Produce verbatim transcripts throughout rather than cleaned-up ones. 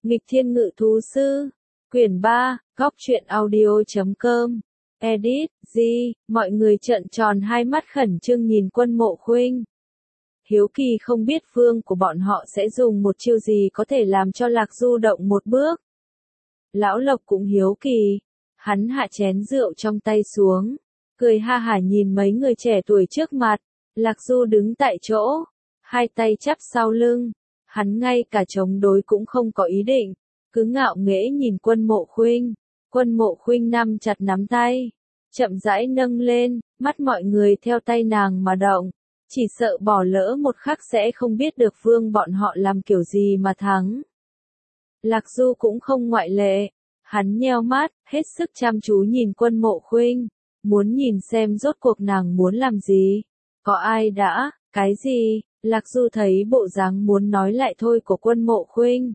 Nghịch Thiên Ngự Thú Sư, quyển ba, góc truyện audio chấm com, edit, G, mọi người trợn tròn hai mắt khẩn trương nhìn Quân Mộ Khuynh. Hiếu kỳ không biết vương của bọn họ sẽ dùng một chiêu gì có thể làm cho Lạc Du động một bước. Lão Lộc cũng hiếu kỳ, hắn hạ chén rượu trong tay xuống, cười ha hả nhìn mấy người trẻ tuổi trước mặt. Lạc Du đứng tại chỗ, hai tay chắp sau lưng, hắn ngay cả chống đối cũng không có ý định, cứ ngạo nghễ nhìn Quân Mộ Khuynh. Quân Mộ Khuynh nắm chặt nắm tay, chậm rãi nâng lên, mắt mọi người theo tay nàng mà động, chỉ sợ bỏ lỡ một khắc sẽ không biết được vương bọn họ làm kiểu gì mà thắng. Lạc Du cũng không ngoại lệ, hắn nheo mắt, hết sức chăm chú nhìn Quân Mộ Khuynh, muốn nhìn xem rốt cuộc nàng muốn làm gì. Có ai đã, cái gì? Lạc Du thấy bộ dáng muốn nói lại thôi của Quân Mộ Khuynh,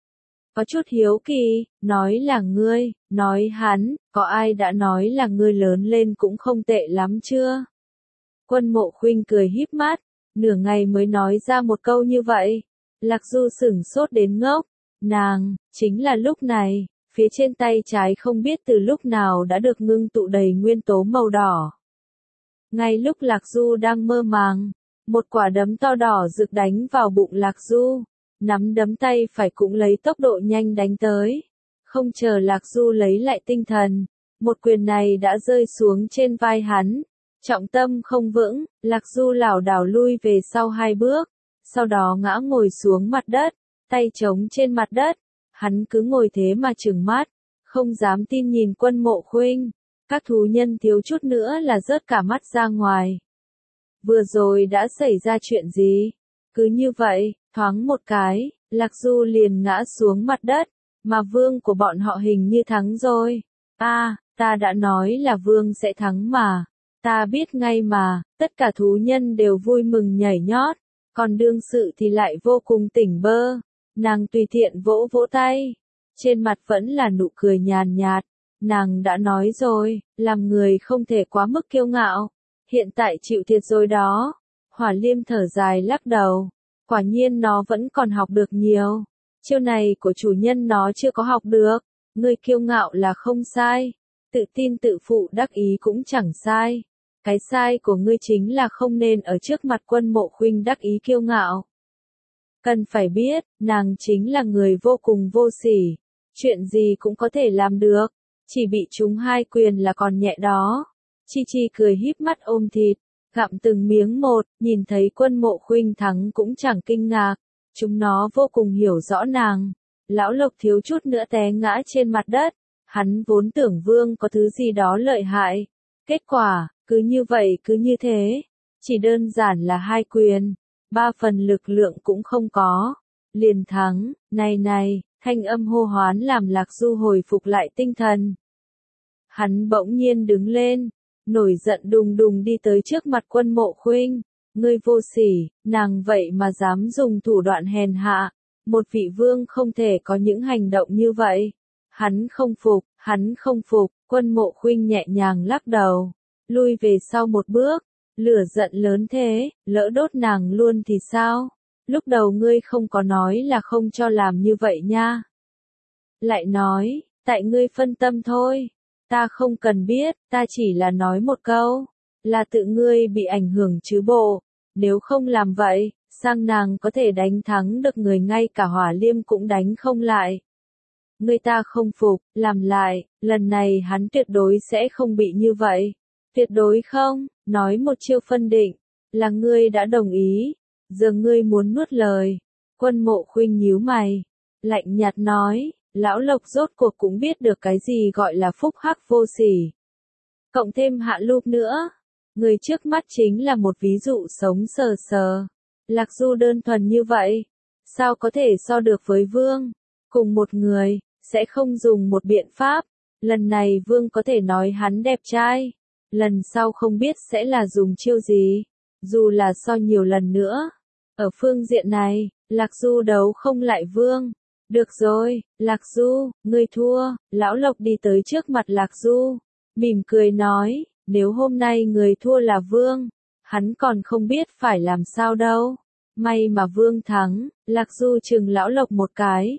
có chút hiếu kỳ, nói là ngươi, nói hắn, có ai đã nói là ngươi lớn lên cũng không tệ lắm chưa? Quân Mộ Khuynh cười híp mắt, nửa ngày mới nói ra một câu như vậy. Lạc Du sửng sốt đến ngốc, nàng, chính là lúc này, phía trên tay trái không biết từ lúc nào đã được ngưng tụ đầy nguyên tố màu đỏ. Ngay lúc Lạc Du đang mơ màng, một quả đấm to đỏ rực đánh vào bụng Lạc Du, nắm đấm tay phải cũng lấy tốc độ nhanh đánh tới. Không chờ Lạc Du lấy lại tinh thần, một quyền này đã rơi xuống trên vai hắn. Trọng tâm không vững, Lạc Du lảo đảo lui về sau hai bước, sau đó ngã ngồi xuống mặt đất, tay chống trên mặt đất. Hắn cứ ngồi thế mà trừng mắt, không dám tin nhìn Quân Mộ Khuynh. Các thú nhân thiếu chút nữa là rớt cả mắt ra ngoài. Vừa rồi đã xảy ra chuyện gì? Cứ như vậy, thoáng một cái, Lạc Du liền ngã xuống mặt đất, mà vương của bọn họ hình như thắng rồi. A, à, ta đã nói là vương sẽ thắng mà. Ta biết ngay mà, tất cả thú nhân đều vui mừng nhảy nhót, còn đương sự thì lại vô cùng tỉnh bơ. Nàng tùy tiện vỗ vỗ tay, trên mặt vẫn là nụ cười nhàn nhạt. Nàng đã nói rồi, làm người không thể quá mức kiêu ngạo. Hiện tại chịu thiệt rồi đó. Hỏa Liêm thở dài lắc đầu. Quả nhiên nó vẫn còn học được nhiều. Chiêu này của chủ nhân nó chưa có học được. Ngươi kiêu ngạo là không sai. Tự tin tự phụ đắc ý cũng chẳng sai. Cái sai của ngươi chính là không nên ở trước mặt Quân Mộ Khuynh đắc ý kiêu ngạo. Cần phải biết, nàng chính là người vô cùng vô sỉ. Chuyện gì cũng có thể làm được. Chỉ bị trúng hai quyền là còn nhẹ đó. Chi Chi cười híp mắt ôm thịt, gặm từng miếng một, nhìn thấy Quân Mộ Khuynh thắng cũng chẳng kinh ngạc. Chúng nó vô cùng hiểu rõ nàng. Lão Lộc thiếu chút nữa té ngã trên mặt đất. Hắn vốn tưởng vương có thứ gì đó lợi hại. Kết quả, cứ như vậy cứ như thế. Chỉ đơn giản là hai quyền. Ba phần lực lượng cũng không có. Liền thắng, này này, thanh âm hô hoán làm Lạc Du hồi phục lại tinh thần. Hắn bỗng nhiên đứng lên, nổi giận đùng đùng đi tới trước mặt Quân Mộ Khuynh. Ngươi vô sỉ, nàng vậy mà dám dùng thủ đoạn hèn hạ. Một vị vương không thể có những hành động như vậy. Hắn không phục, hắn không phục. Quân Mộ Khuynh nhẹ nhàng lắc đầu, lui về sau một bước. Lửa giận lớn thế, lỡ đốt nàng luôn thì sao? Lúc đầu ngươi không có nói là không cho làm như vậy nha. Lại nói, tại ngươi phân tâm thôi. Ta không cần biết, ta chỉ là nói một câu. Là tự ngươi bị ảnh hưởng chứ bộ. Nếu không làm vậy, sang nàng có thể đánh thắng được người ngay cả Hỏa Liêm cũng đánh không lại. Người ta không phục, làm lại, lần này hắn tuyệt đối sẽ không bị như vậy. Tuyệt đối không, nói một chiêu phân định, là ngươi đã đồng ý, giờ ngươi muốn nuốt lời. Quân Mộ Khuynh nhíu mày, lạnh nhạt nói, Lão Lộc rốt cuộc cũng biết được cái gì gọi là phúc hắc vô sỉ. Cộng thêm Hạ Lục nữa, người trước mắt chính là một ví dụ sống sờ sờ. Lạc Du đơn thuần như vậy, sao có thể so được với vương? Cùng một người, sẽ không dùng một biện pháp. Lần này vương có thể nói hắn đẹp trai. Lần sau không biết sẽ là dùng chiêu gì, dù là so nhiều lần nữa. Ở phương diện này, Lạc Du đấu không lại vương. Được rồi, Lạc Du, ngươi thua. Lão Lộc đi tới trước mặt Lạc Du, mỉm cười nói, nếu hôm nay người thua là vương, hắn còn không biết phải làm sao đâu. May mà vương thắng. Lạc Du chừng Lão Lộc một cái.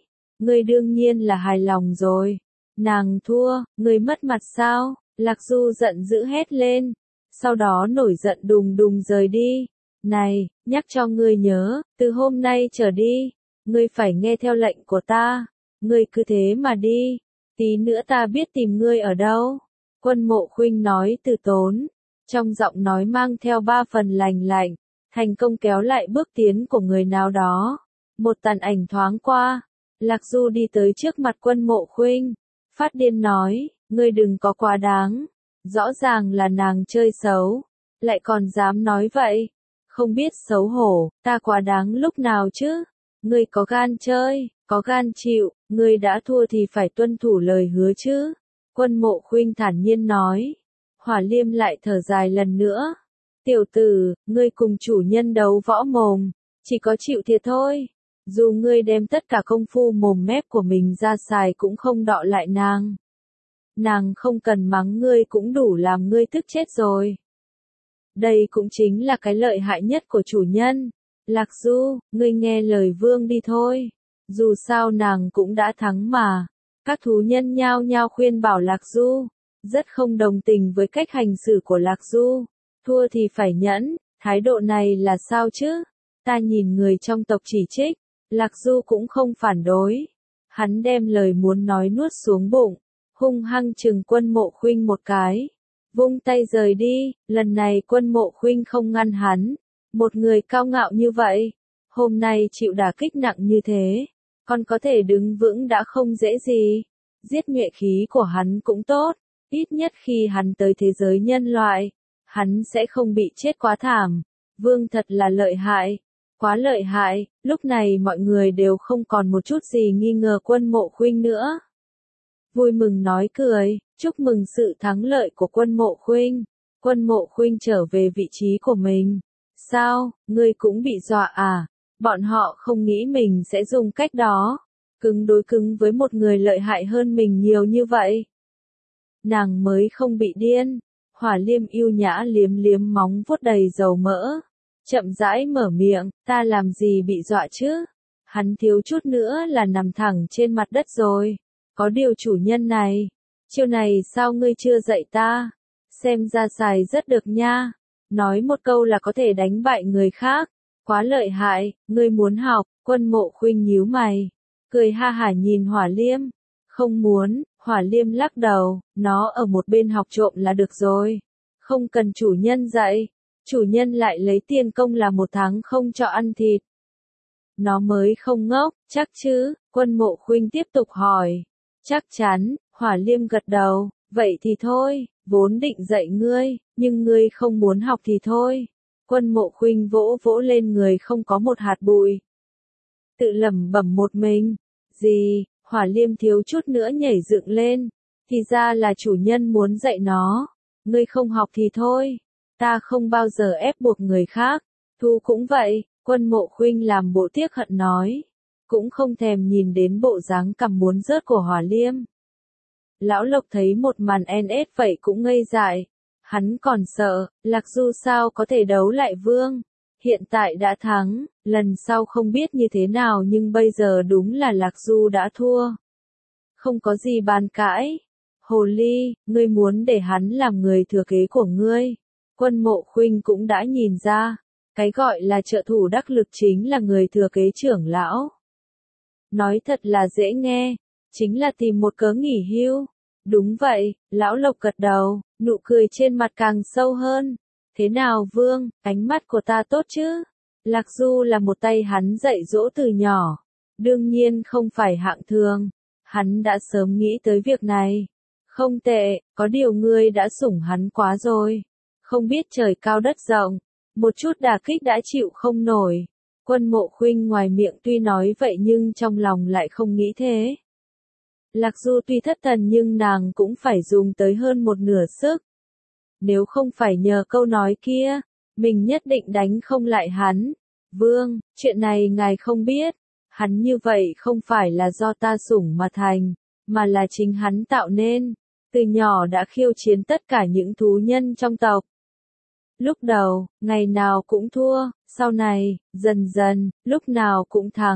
ngươi đương nhiên là hài lòng rồi. Nàng thua, ngươi mất mặt sao? Lạc Du giận dữ hét lên, sau đó nổi giận đùng đùng rời đi. Này, nhắc cho ngươi nhớ, từ hôm nay trở đi, ngươi phải nghe theo lệnh của ta, ngươi cứ thế mà đi, tí nữa ta biết tìm ngươi ở đâu. Quân Mộ Khuynh nói từ tốn, trong giọng nói mang theo ba phần lành lạnh, thành công kéo lại bước tiến của người nào đó. Một tàn ảnh thoáng qua, Lạc Du đi tới trước mặt Quân Mộ Khuynh, phát điên nói, ngươi đừng có quá đáng, rõ ràng là nàng chơi xấu, lại còn dám nói vậy, không biết xấu hổ, ta quá đáng lúc nào chứ, ngươi có gan chơi, có gan chịu, ngươi đã thua thì phải tuân thủ lời hứa chứ. Quân Mộ Khuynh thản nhiên nói. Hỏa Liêm lại thở dài lần nữa. Tiểu tử, ngươi cùng chủ nhân đấu võ mồm, chỉ có chịu thiệt thôi. Dù ngươi đem tất cả công phu mồm mép của mình ra xài cũng không đọ lại nàng. Nàng không cần mắng ngươi cũng đủ làm ngươi tức chết rồi. Đây cũng chính là cái lợi hại nhất của chủ nhân. Lạc Du, ngươi nghe lời vương đi thôi. Dù sao nàng cũng đã thắng mà. Các thú nhân nhao nhao khuyên bảo Lạc Du. Rất không đồng tình với cách hành xử của Lạc Du. Thua thì phải nhẫn, thái độ này là sao chứ? Ta nhìn người trong tộc chỉ trích. Lạc Du cũng không phản đối. Hắn đem lời muốn nói nuốt xuống bụng. Hung hăng chừng Quân Mộ Khuynh một cái. Vung tay rời đi, lần này Quân Mộ Khuynh không ngăn hắn. Một người cao ngạo như vậy, hôm nay chịu đả kích nặng như thế, còn có thể đứng vững đã không dễ gì. Giết nhuệ khí của hắn cũng tốt, ít nhất khi hắn tới thế giới nhân loại, hắn sẽ không bị chết quá thảm. Vương thật là lợi hại, quá lợi hại, lúc này mọi người đều không còn một chút gì nghi ngờ Quân Mộ Khuynh nữa. Vui mừng nói cười, chúc mừng sự thắng lợi của Quân Mộ Khuynh. Quân Mộ Khuynh trở về vị trí của mình. Sao, ngươi cũng bị dọa à? Bọn họ không nghĩ mình sẽ dùng cách đó, cứng đối cứng với một người lợi hại hơn mình nhiều như vậy. Nàng mới không bị điên. Hỏa Liêm yêu nhã liếm liếm móng vuốt đầy dầu mỡ. Chậm rãi mở miệng, ta làm gì bị dọa chứ? Hắn thiếu chút nữa là nằm thẳng trên mặt đất rồi. Có điều chủ nhân này, chiêu này sao ngươi chưa dạy ta? Xem ra xài rất được nha. Nói một câu là có thể đánh bại người khác. Quá lợi hại, ngươi muốn học. Quân Mộ Khuynh nhíu mày, cười ha hả nhìn Hỏa Liêm. Không muốn. Hỏa Liêm lắc đầu, nó ở một bên học trộm là được rồi. Không cần chủ nhân dạy. Chủ nhân lại lấy tiền công là một tháng không cho ăn thịt. Nó mới không ngốc, chắc chứ? Quân Mộ Khuynh tiếp tục hỏi. Chắc chắn. Hỏa Liêm gật đầu, vậy thì thôi, vốn định dạy ngươi, nhưng ngươi không muốn học thì thôi. Quân Mộ Khuynh vỗ vỗ lên người không có một hạt bụi. Tự lẩm bẩm một mình. Gì? Hỏa Liêm thiếu chút nữa nhảy dựng lên. Thì ra là chủ nhân muốn dạy nó. Ngươi không học thì thôi. Ta không bao giờ ép buộc người khác. Thu cũng vậy. Quân Mộ Khuynh làm bộ tiếc hận nói. Cũng không thèm nhìn đến bộ dáng cằm muốn rớt của Hỏa Liêm. Lão Lộc thấy một màn en ét vậy cũng ngây dại. Hắn còn sợ, Lạc Du sao có thể đấu lại Vương. Hiện tại đã thắng, lần sau không biết như thế nào nhưng bây giờ đúng là Lạc Du đã thua. Không có gì bàn cãi. Hồ Ly, ngươi muốn để hắn làm người thừa kế của ngươi. Quân Mộ Khuynh cũng đã nhìn ra. Cái gọi là trợ thủ đắc lực chính là người thừa kế trưởng lão. Nói thật là dễ nghe. Chính là tìm một cớ nghỉ hưu. Đúng vậy, Lão Lộc gật đầu, nụ cười trên mặt càng sâu hơn. Thế nào Vương, ánh mắt của ta tốt chứ? Lạc Du là một tay hắn dạy dỗ từ nhỏ. Đương nhiên không phải hạng thường. Hắn đã sớm nghĩ tới việc này. Không tệ, có điều ngươi đã sủng hắn quá rồi. Không biết trời cao đất rộng. Một chút đả kích đã chịu không nổi. Quân Mộ Khuynh ngoài miệng tuy nói vậy nhưng trong lòng lại không nghĩ thế. Lạc Du tuy thất thần nhưng nàng cũng phải dùng tới hơn một nửa sức. Nếu không phải nhờ câu nói kia, mình nhất định đánh không lại hắn. Vương, chuyện này ngài không biết. Hắn như vậy không phải là do ta sủng mà thành, mà là chính hắn tạo nên. Từ nhỏ đã khiêu chiến tất cả những thú nhân trong tộc. Lúc đầu, ngày nào cũng thua, sau này, dần dần, lúc nào cũng thắng.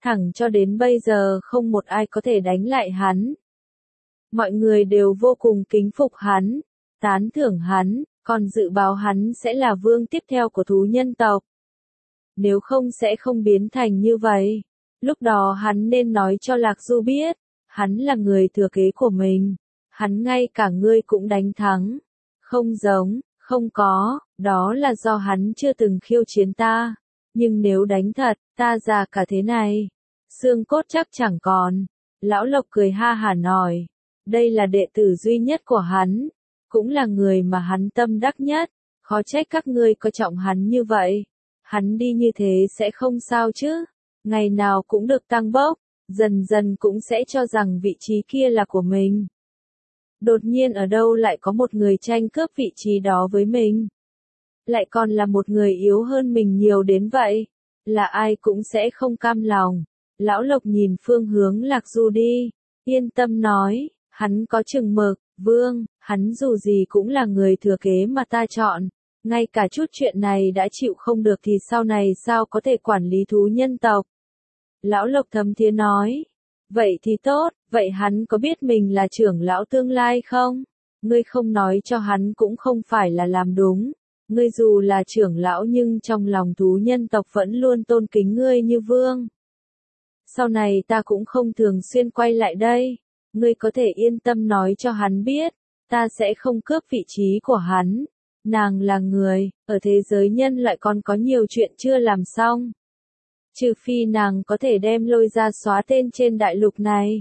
thẳng cho đến bây giờ không một ai có thể đánh lại hắn. Mọi người đều vô cùng kính phục hắn, tán thưởng hắn, còn dự báo hắn sẽ là vương tiếp theo của thú nhân tộc. Nếu không sẽ không biến thành như vậy. Lúc đó hắn nên nói cho Lạc Du biết, hắn là người thừa kế của mình. Hắn ngay cả ngươi cũng đánh thắng. Không giống, không có, đó là do hắn chưa từng khiêu chiến ta. Nhưng nếu đánh thật, ta già cả thế này. Xương cốt chắc chẳng còn. Lão Lộc cười ha hả nói. Đây là đệ tử duy nhất của hắn. Cũng là người mà hắn tâm đắc nhất. Khó trách các ngươi coi trọng hắn như vậy. Hắn đi như thế sẽ không sao chứ. Ngày nào cũng được tăng bốc. Dần dần cũng sẽ cho rằng vị trí kia là của mình. Đột nhiên ở đâu lại có một người tranh cướp vị trí đó với mình. Lại còn là một người yếu hơn mình nhiều đến vậy. Là ai cũng sẽ không cam lòng. Lão Lộc nhìn phương hướng Lạc Du đi. Yên tâm nói, hắn có chừng mực, vương, hắn dù gì cũng là người thừa kế mà ta chọn. Ngay cả chút chuyện này đã chịu không được thì sau này sao có thể quản lý thú nhân tộc. Lão Lộc thầm thía nói. Vậy thì tốt, vậy hắn có biết mình là trưởng lão tương lai không? Ngươi không nói cho hắn cũng không phải là làm đúng. Ngươi dù là trưởng lão nhưng trong lòng thú nhân tộc vẫn luôn tôn kính ngươi như vương. Sau này ta cũng không thường xuyên quay lại đây. Ngươi có thể yên tâm nói cho hắn biết. Ta sẽ không cướp vị trí của hắn. Nàng là người, ở thế giới nhân loại còn có nhiều chuyện chưa làm xong. Trừ phi nàng có thể đem lôi ra xóa tên trên đại lục này.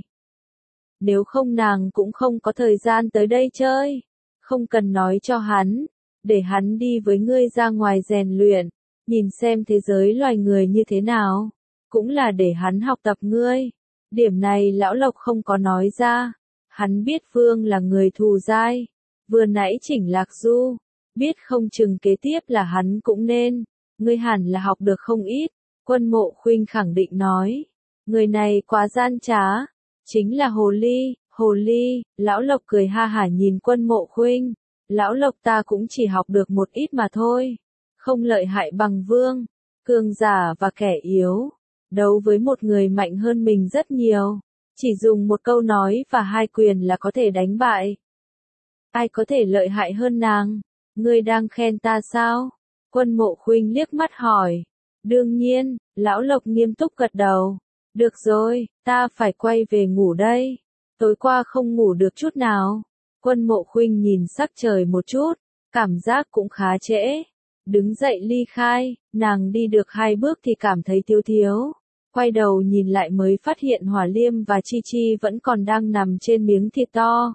Nếu không nàng cũng không có thời gian tới đây chơi. Không cần nói cho hắn. Để hắn đi với ngươi ra ngoài rèn luyện. Nhìn xem thế giới loài người như thế nào. Cũng là để hắn học tập ngươi. Điểm này lão Lộc không có nói ra. Hắn biết vương là người thù dai. Vừa nãy chỉnh Lạc Du. Biết không chừng kế tiếp là hắn cũng nên. Ngươi hẳn là học được không ít. Quân Mộ Khuynh khẳng định nói. Người này quá gian trá. Chính là hồ ly, hồ ly. Lão Lộc cười ha hả nhìn Quân Mộ Khuynh. Lão Lộc ta cũng chỉ học được một ít mà thôi. Không lợi hại bằng vương. Cường giả và kẻ yếu. Đấu với một người mạnh hơn mình rất nhiều. Chỉ dùng một câu nói và hai quyền là có thể đánh bại. Ai có thể lợi hại hơn nàng? Ngươi đang khen ta sao? Quân Mộ Khuynh liếc mắt hỏi. Đương nhiên, Lão Lộc nghiêm túc gật đầu. Được rồi, ta phải quay về ngủ đây. Tối qua không ngủ được chút nào. Quân Mộ Khuynh nhìn sắc trời một chút, cảm giác cũng khá trễ. Đứng dậy ly khai, nàng đi được hai bước thì cảm thấy thiếu thiếu. Quay đầu nhìn lại mới phát hiện Hỏa Liêm và Chi Chi vẫn còn đang nằm trên miếng thịt to.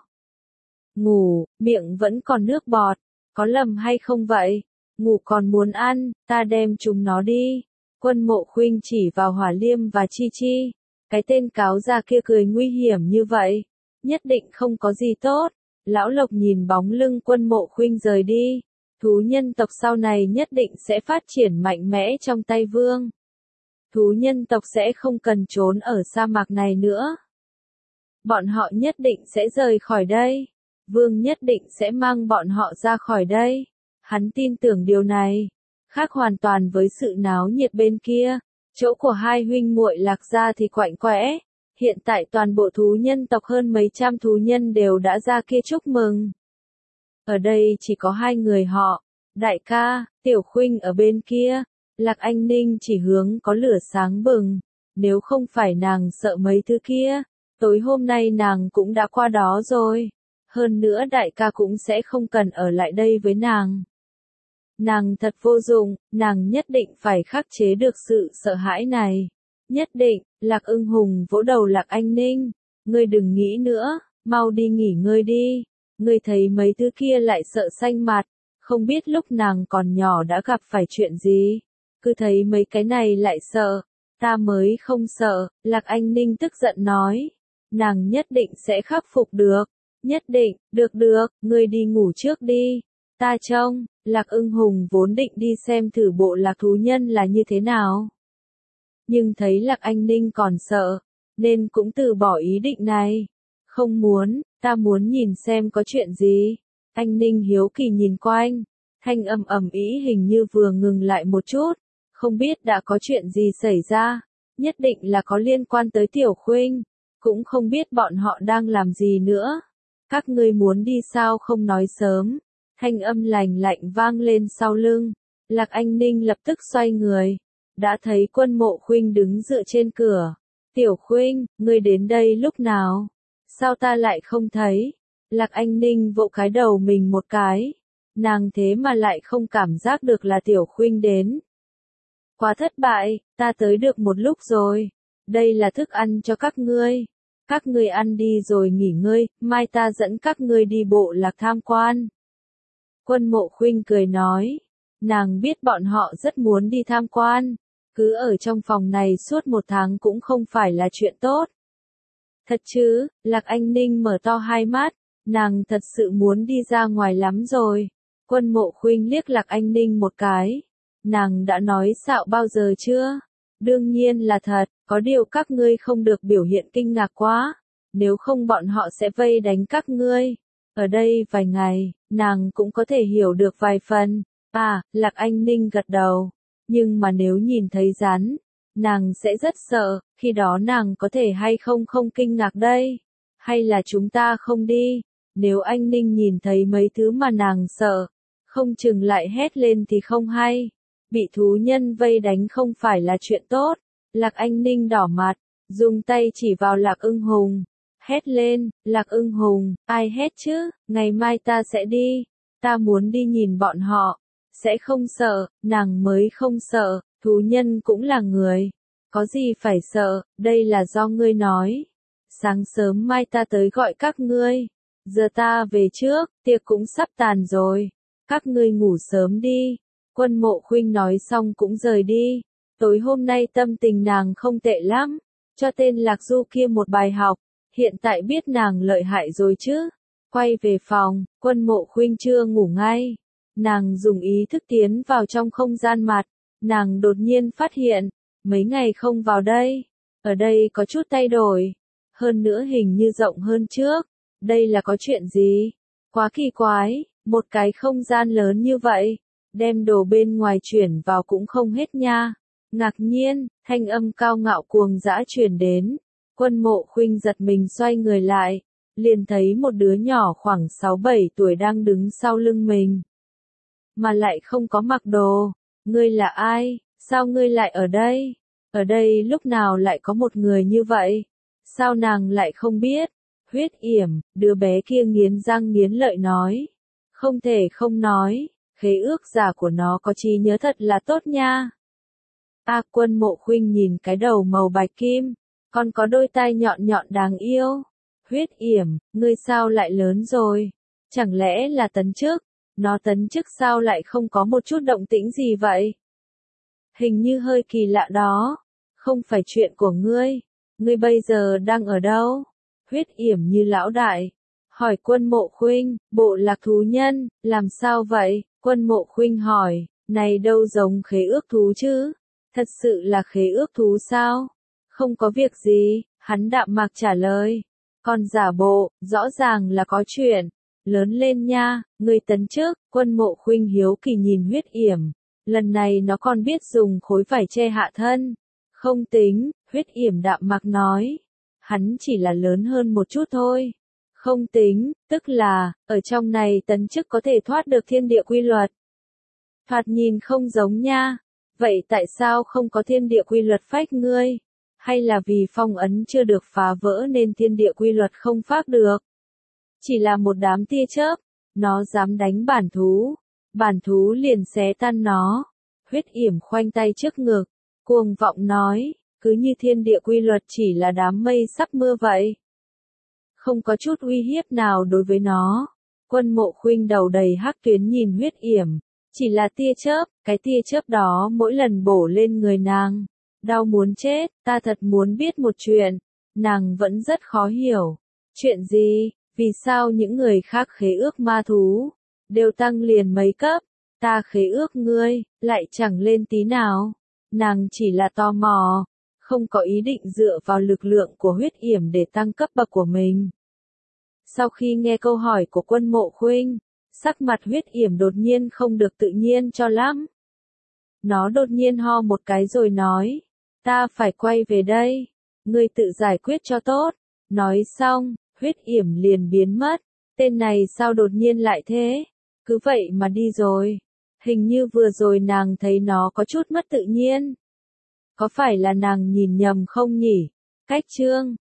Ngủ, miệng vẫn còn nước bọt. Có lầm hay không vậy? Ngủ còn muốn ăn, ta đem chúng nó đi. Quân Mộ Khuynh chỉ vào Hỏa Liêm và Chi Chi. Cái tên cáo già kia cười nguy hiểm như vậy. Nhất định không có gì tốt. Lão Lộc nhìn bóng lưng Quân Mộ Khuynh rời đi. Thú nhân tộc sau này nhất định sẽ phát triển mạnh mẽ trong tay vương. Thú nhân tộc sẽ không cần trốn ở sa mạc này nữa. Bọn họ nhất định sẽ rời khỏi đây. Vương nhất định sẽ mang bọn họ ra khỏi đây. Hắn tin tưởng điều này. Khác hoàn toàn với sự náo nhiệt bên kia. Chỗ của hai huynh muội Lạc gia thì quạnh quẽ. Hiện tại toàn bộ thú nhân tộc hơn mấy trăm thú nhân đều đã ra kia chúc mừng. Ở đây chỉ có hai người họ. Đại ca, Tiểu Khuynh ở bên kia. Lạc Anh Ninh chỉ hướng có lửa sáng bừng. Nếu không phải nàng sợ mấy thứ kia. Tối hôm nay nàng cũng đã qua đó rồi. Hơn nữa đại ca cũng sẽ không cần ở lại đây với nàng. Nàng thật vô dụng, nàng nhất định phải khắc chế được sự sợ hãi này. Nhất định, Lạc Ưng Hùng vỗ đầu Lạc Anh Ninh. Ngươi đừng nghĩ nữa, mau đi nghỉ ngơi đi. Ngươi thấy mấy thứ kia lại sợ xanh mặt. Không biết lúc nàng còn nhỏ đã gặp phải chuyện gì. Cứ thấy mấy cái này lại sợ. Ta mới không sợ, Lạc Anh Ninh tức giận nói. Nàng nhất định sẽ khắc phục được. Nhất định, được được, ngươi đi ngủ trước đi. Ta trông, Lạc Ưng Hùng vốn định đi xem thử bộ lạc thú nhân là như thế nào. Nhưng thấy Lạc Anh Ninh còn sợ, nên cũng từ bỏ ý định này. Không muốn, ta muốn nhìn xem có chuyện gì. Anh Ninh hiếu kỳ nhìn quanh, thanh âm ầm ĩ hình như vừa ngừng lại một chút. Không biết đã có chuyện gì xảy ra. nhất định là có liên quan tới Tiểu Khuynh, cũng không biết bọn họ đang làm gì nữa. Các ngươi muốn đi sao không nói sớm, thanh âm lành lạnh vang lên sau lưng. Lạc Anh Ninh lập tức xoay người, đã thấy Quân Mộ Khuynh đứng dựa trên cửa. Tiểu Khuynh, ngươi đến đây lúc nào? Sao ta lại không thấy? Lạc Anh Ninh vỗ cái đầu mình một cái. Nàng thế mà lại không cảm giác được là Tiểu Khuynh đến. Quá thất bại, ta tới được một lúc rồi. Đây là thức ăn cho các ngươi. Các ngươi ăn đi rồi nghỉ ngơi, mai ta dẫn các ngươi đi bộ lạc tham quan. Quân Mộ Khuynh cười nói. Nàng biết bọn họ rất muốn đi tham quan. Cứ ở trong phòng này suốt một tháng cũng không phải là chuyện tốt. Thật chứ, Lạc Anh Ninh mở to hai mắt. Nàng thật sự muốn đi ra ngoài lắm rồi. Quân Mộ Khuynh liếc Lạc Anh Ninh một cái. Nàng đã nói xạo bao giờ chưa? Đương nhiên là thật, có điều các ngươi không được biểu hiện kinh ngạc quá. Nếu không bọn họ sẽ vây đánh các ngươi. Ở đây vài ngày, nàng cũng có thể hiểu được vài phần. À, Lạc Anh Ninh gật đầu. Nhưng mà nếu nhìn thấy rắn, nàng sẽ rất sợ, khi đó nàng có thể hay không không kinh ngạc đây. Hay là chúng ta không đi? Nếu Anh Ninh nhìn thấy mấy thứ mà nàng sợ, không chừng lại hét lên thì không hay. Bị thú nhân vây đánh không phải là chuyện tốt. Lạc Anh Ninh đỏ mặt, dùng tay chỉ vào Lạc Ưng Hùng. Hét lên, Lạc Ưng Hùng, ai hét chứ, ngày mai ta sẽ đi. Ta muốn đi nhìn bọn họ. Sẽ không sợ, nàng mới không sợ, thú nhân cũng là người. Có gì phải sợ, đây là do ngươi nói. Sáng sớm mai ta tới gọi các ngươi. Giờ ta về trước, tiệc cũng sắp tàn rồi. Các ngươi ngủ sớm đi. Quân Mộ Khuynh nói xong cũng rời đi. Tối hôm nay tâm tình nàng không tệ lắm. Cho tên Lạc Du kia một bài học. Hiện tại biết nàng lợi hại rồi chứ. Quay về phòng, Quân Mộ Khuynh chưa ngủ ngay. Nàng dùng ý thức tiến vào trong không gian mặt. Nàng đột nhiên phát hiện. Mấy ngày không vào đây. Ở đây có chút thay đổi. Hơn nữa hình như rộng hơn trước. Đây là có chuyện gì? Quá kỳ quái. Một cái không gian lớn như vậy. Đem đồ bên ngoài chuyển vào cũng không hết nha. Ngạc nhiên, thanh âm cao ngạo cuồng dã truyền đến. Quân Mộ Khuynh giật mình xoay người lại. Liền thấy một đứa nhỏ khoảng sáu bảy tuổi đang đứng sau lưng mình. Mà lại không có mặc đồ. Ngươi là ai? Sao ngươi lại ở đây? Ở đây lúc nào lại có một người như vậy? Sao nàng lại không biết? Huyết Yểm, đứa bé kia nghiến răng nghiến lợi nói. Không thể không nói. Khế ước giả của nó có trí nhớ thật là tốt nha. A Quân Mộ Khuynh nhìn cái đầu màu bạch kim, còn có đôi tai nhọn nhọn đáng yêu. Huyết Yểm, ngươi sao lại lớn rồi? Chẳng lẽ là tấn chức? Nó tấn chức sao lại không có một chút động tĩnh gì vậy? Hình như hơi kỳ lạ đó. Không phải chuyện của ngươi. Ngươi bây giờ đang ở đâu? Huyết Yểm như lão đại. Hỏi Quân Mộ Khuynh, bộ lạc thú nhân, làm sao vậy? Quân Mộ Khuynh hỏi, này đâu giống khế ước thú chứ? Thật sự là khế ước thú sao? Không có việc gì, hắn đạm mạc trả lời. Còn giả bộ, rõ ràng là có chuyện. Lớn lên nha, người tấn chức. Quân Mộ Khuynh hiếu kỳ nhìn Huyết Yểm. Lần này nó còn biết dùng khối vải che hạ thân. Không tính, Huyết Yểm đạm mạc nói. Hắn chỉ là lớn hơn một chút thôi. Không tính, tức là, ở trong này tấn chức có thể thoát được thiên địa quy luật. Thoạt nhìn không giống nha. Vậy tại sao không có thiên địa quy luật phách ngươi? Hay là vì phong ấn chưa được phá vỡ nên thiên địa quy luật không phác được? Chỉ là một đám tia chớp. Nó dám đánh bản thú. Bản thú liền xé tan nó. Huyết Yểm khoanh tay trước ngực. Cuồng vọng nói, cứ như thiên địa quy luật chỉ là đám mây sắp mưa vậy. Không có chút uy hiếp nào đối với nó. Quân Mộ Khuynh đầu đầy hắc tuyến nhìn Huyết Yểm. Chỉ là tia chớp, cái tia chớp đó mỗi lần bổ lên người nàng. Đau muốn chết, ta thật muốn biết một chuyện. Nàng vẫn rất khó hiểu. Chuyện gì? Vì sao những người khác khế ước ma thú đều tăng liền mấy cấp? Ta khế ước ngươi, lại chẳng lên tí nào. Nàng chỉ là tò mò. Không có ý định dựa vào lực lượng của Huyết Yểm để tăng cấp bậc của mình. Sau khi nghe câu hỏi của Quân Mộ Khuynh, sắc mặt Huyết Yểm đột nhiên không được tự nhiên cho lắm. Nó đột nhiên ho một cái rồi nói. Ta phải quay về đây. Ngươi tự giải quyết cho tốt. Nói xong, huyết yểm liền biến mất. Tên này sao đột nhiên lại thế? Cứ vậy mà đi rồi. Hình như vừa rồi nàng thấy nó có chút mất tự nhiên. Có phải là nàng nhìn nhầm không nhỉ? Cách chương